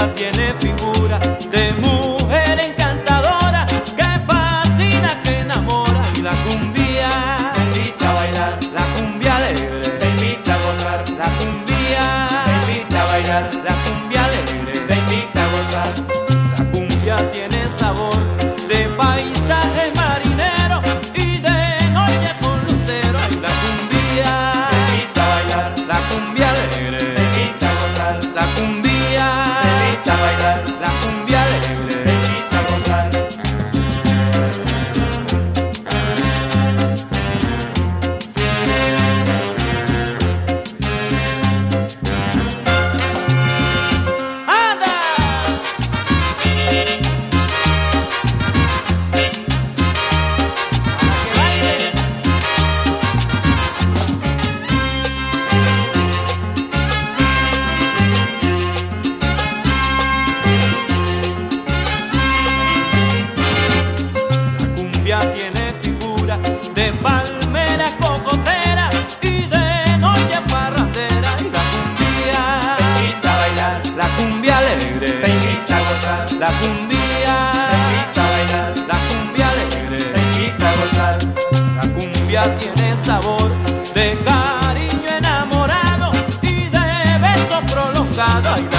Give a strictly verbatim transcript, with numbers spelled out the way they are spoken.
cumbia tiene figura de mujer encantadora que fascina, que enamora. Y la cumbia te invita a bailar, la cumbia alegre, te invita a gozar, la cumbia, te invita a bailar, la cumbia alegre, te invita a gozar. la cumbia tiene sabor de paisaje marinero y de noche con lucero. Ay, la cumbia, Te invita a bailar, la cumbia alegre, te invita a gozar, la cumbia, te invita a bailar, la cumbia te alegre. invita a gozar. ¡Anda! Para que bailes. La cumbia tiene figura de palmera cocotera y de noche parrandera. Y la cumbia, Te invita a bailar, la cumbia te alegre, invita a gozar, la cumbia, te invita a bailar, la cumbia te alegre. invita a gozar. La cumbia tiene sabor de cariño enamorado y de beso prolongado. Ay,